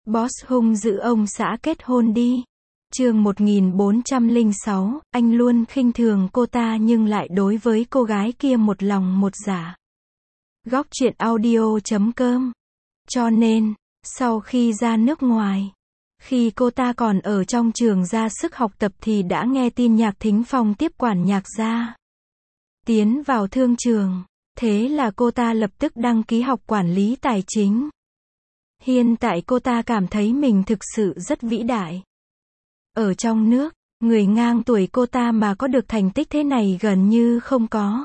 Boss hung dữ ông xã kết hôn đi. Chương 1406, anh luôn khinh thường cô ta nhưng lại đối với cô gái kia một lòng một dạ. Góc truyện audio.com. Cho nên, sau khi ra nước ngoài, khi cô ta còn ở trong trường ra sức học tập thì đã nghe tin Nhạc Thính Phong tiếp quản Nhạc gia, tiến vào thương trường. Thế là cô ta lập tức đăng ký học quản lý tài chính. Hiện tại cô ta cảm thấy mình thực sự rất vĩ đại. Ở trong nước, người ngang tuổi cô ta mà có được thành tích thế này gần như không có.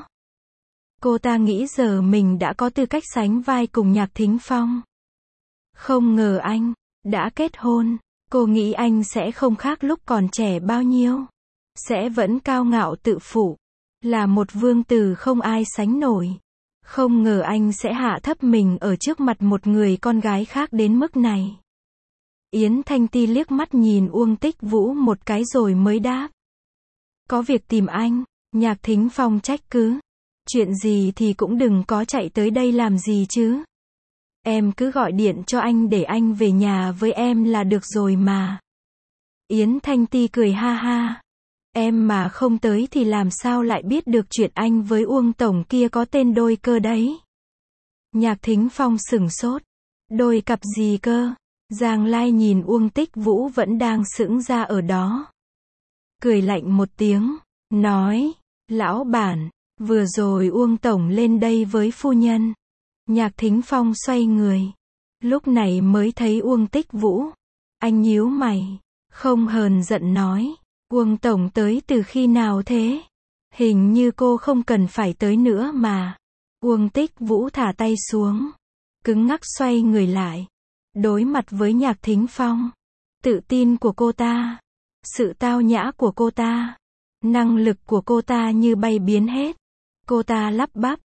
Cô ta nghĩ giờ mình đã có tư cách sánh vai cùng Nhạc Thính Phong. Không ngờ anh đã kết hôn. Cô nghĩ anh sẽ không khác lúc còn trẻ bao nhiêu. Sẽ vẫn cao ngạo tự phụ, là một vương tử không ai sánh nổi. Không ngờ anh sẽ hạ thấp mình ở trước mặt một người con gái khác đến mức này. Yến Thanh Ti liếc mắt nhìn Uông Tích Vũ một cái rồi mới đáp. Có việc tìm anh. Nhạc Thính Phong trách cứ. Chuyện gì thì cũng đừng có chạy tới đây làm gì chứ. Em cứ gọi điện cho anh để anh về nhà với em là được rồi mà. Yến Thanh Ti cười ha ha. Em mà không tới thì làm sao lại biết được chuyện anh với Uông tổng kia có tên đôi cơ đấy. Nhạc Thính Phong sửng sốt. Đôi cặp gì cơ? Giang Lai nhìn Uông Tích Vũ vẫn đang sững ra ở đó. Cười lạnh một tiếng, nói, lão bản, vừa rồi Uông tổng lên đây với phu nhân. Nhạc Thính Phong xoay người. Lúc này mới thấy Uông Tích Vũ. Anh nhíu mày, không hờn giận nói. Uông tổng tới từ khi nào thế? Hình như cô không cần phải tới nữa mà. Uông Tích Vũ thả tay xuống, cứng ngắc xoay người lại. Đối mặt với Nhạc Thính Phong. Tự tin của cô ta, sự tao nhã của cô ta, năng lực của cô ta như bay biến hết. Cô ta lắp bắp,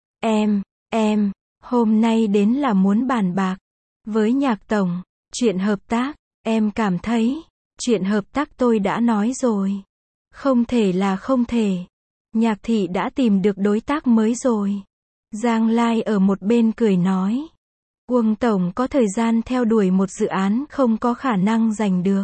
em, hôm nay đến là muốn bàn bạc với Nhạc tổng, chuyện hợp tác, em cảm thấy, chuyện hợp tác tôi đã nói rồi. Không thể là không thể. Nhạc thị đã tìm được đối tác mới rồi. Giang Lai ở một bên cười nói. Uông tổng có thời gian theo đuổi một dự án không có khả năng giành được.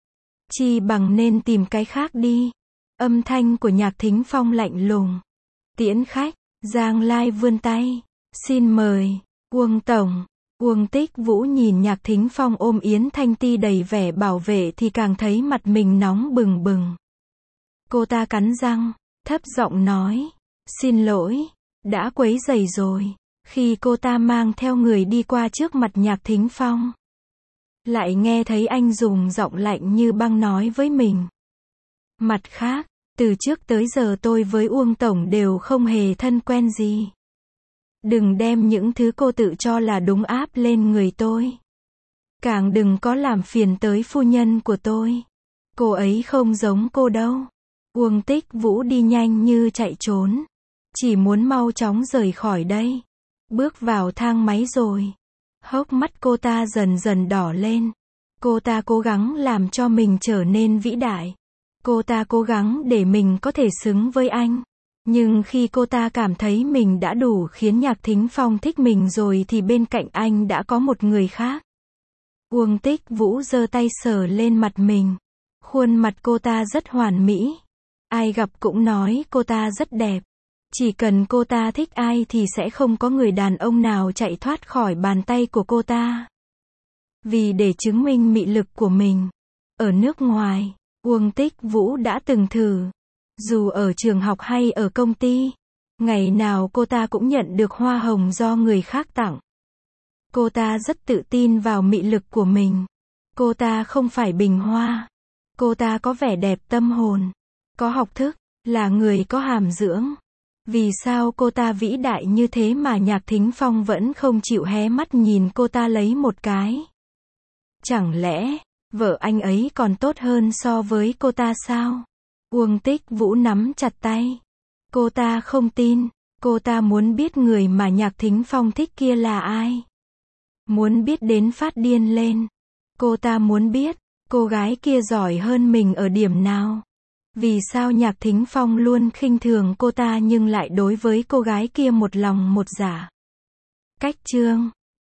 Chi bằng nên tìm cái khác đi. Âm thanh của Nhạc Thính Phong lạnh lùng. Tiễn khách. Giang Lai vươn tay. Xin mời. Uông tổng. Uông Tích Vũ nhìn Nhạc Thính Phong ôm Yến Thanh Ti đầy vẻ bảo vệ thì càng thấy mặt mình nóng bừng bừng. Cô ta cắn răng, thấp giọng nói. Xin lỗi, đã quấy rầy rồi. Khi cô ta mang theo người đi qua trước mặt Nhạc Thính Phong, lại nghe thấy anh dùng giọng lạnh như băng nói với mình. Mặt khác, từ trước tới giờ tôi với Uông tổng đều không hề thân quen gì. Đừng đem những thứ cô tự cho là đúng áp lên người tôi. Càng đừng có làm phiền tới phu nhân của tôi. Cô ấy không giống cô đâu. Uông Tích Vũ đi nhanh như chạy trốn. Chỉ muốn mau chóng rời khỏi đây. Bước vào thang máy rồi. Hốc mắt cô ta dần dần đỏ lên. Cô ta cố gắng làm cho mình trở nên vĩ đại. Cô ta cố gắng để mình có thể xứng với anh. Nhưng khi cô ta cảm thấy mình đã đủ khiến Nhạc Thính Phong thích mình rồi thì bên cạnh anh đã có một người khác. Uông Tích Vũ giơ tay sờ lên mặt mình. Khuôn mặt cô ta rất hoàn mỹ. Ai gặp cũng nói cô ta rất đẹp. Chỉ cần cô ta thích ai thì sẽ không có người đàn ông nào chạy thoát khỏi bàn tay của cô ta. Vì để chứng minh mị lực của mình, ở nước ngoài, Uông Tích Vũ đã từng thử. Dù ở trường học hay ở công ty, ngày nào cô ta cũng nhận được hoa hồng do người khác tặng. Cô ta rất tự tin vào mị lực của mình. Cô ta không phải bình hoa. Cô ta có vẻ đẹp tâm hồn, có học thức, là người có hàm dưỡng. Vì sao cô ta vĩ đại như thế mà Nhạc Thính Phong vẫn không chịu hé mắt nhìn cô ta lấy một cái? Chẳng lẽ, vợ anh ấy còn tốt hơn so với cô ta sao? Uông Tích Vũ nắm chặt tay. Cô ta không tin. Cô ta muốn biết người mà Nhạc Thính Phong thích kia là ai. Muốn biết đến phát điên lên. Cô ta muốn biết, cô gái kia giỏi hơn mình ở điểm nào. Vì sao Nhạc Thính Phong luôn khinh thường cô ta nhưng lại đối với cô gái kia một lòng một dạ. Cách chương